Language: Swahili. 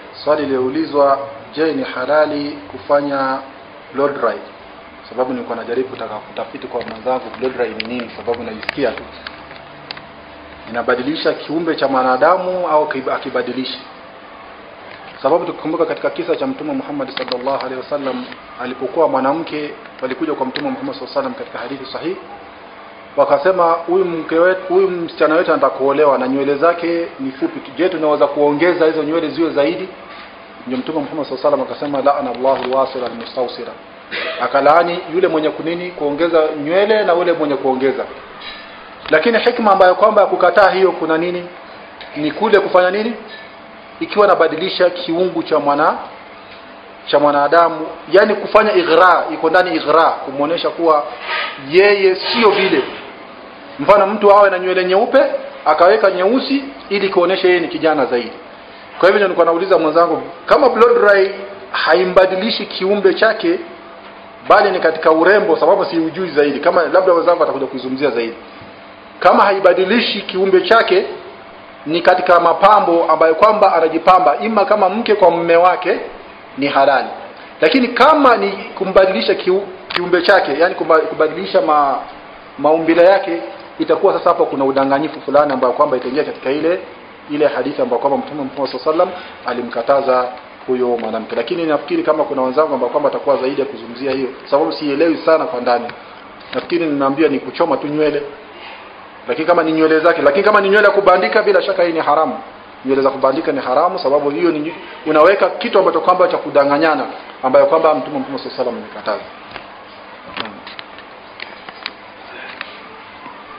Swali liliulizwa, je, ni halali kufanya blood dry? Sababu nilikuwa najaribu kutafiti kwa mwenzangu blood dry ni nini, sababu najisikia tu inabadilisha kiumbe cha mwanadamu au akibadilisha. Sababu tukikumbuka katika kisa cha Mtume Muhammad sallallahu alaihi wasallam, alipokuwa mwanamke walikuja kwa Mtume Muhammad sallallahu alaihi wasallam katika hadithi sahihi, wakasema huyu msichana wetu anataka kuolewa na nywele zake ni fupi, je, tunaweza kuongeza hizo nywele ziwe zaidi? Ndio Mtume Muhammad sallallahu alaihi wasallam akasema, la'ana Allahu wasila al-mustawsira, akalaani yule mwenye kuongeza nywele na yule mwenye kuongeza. Lakini hikma ambayo kwamba kukataa hiyo kuna nini? Ni kule kufanya nini? Ikiwa nabadilisha kiungu cha mwanadamu, yani kufanya ighra, iko ndani ighra, kumuonesha kuwa yeye sio vile. Mfano mtu awe na nywele nyeupe akaweka nyeusi ili kuonesha yeye ni kijana zaidi. Kwa hivyo nilikuwa nauliza mwenzangu, kama blood dry haimbadilishi kiumbe chake bali ni katika urembo, sababu si ujui zaidi, kama labda wenzangu atakuja kuizungumzia zaidi, kama haibadilishi kiumbe chake ni katika mapambo ambayo kwamba anajipamba ima kama mke kwa mume wake, ni halali. Lakini kama ni kumbadilisha kiumbe chake, yani kubadilisha maumbile yake, itakuwa sasa hapo kuna udanganyifu fulani ambao kwamba itaingia katika ile hadithi ambayo kwamba Mtume Muhammad sallallahu alaihi wasallam alimkataza huyo mwanamke. Lakini nafikiri kama kuna wenzangu ambao kwamba atakuwa zaidi ya kuzungumzia hiyo, sababu sielewi sana kwa ndani. Nafikiri nimeambia ni kuchoma tu nywele, lakini kama ni nywele zake. Lakini kama ni nywele ya kubandika, bila shaka hii ni haramu. Nywele za kubandika ni haramu, sababu hiyo ni unaweka kitu ambacho kwamba cha kudanganyana, ambayo kwamba Mtume Muhammad sallallahu alaihi wasallam amekataza.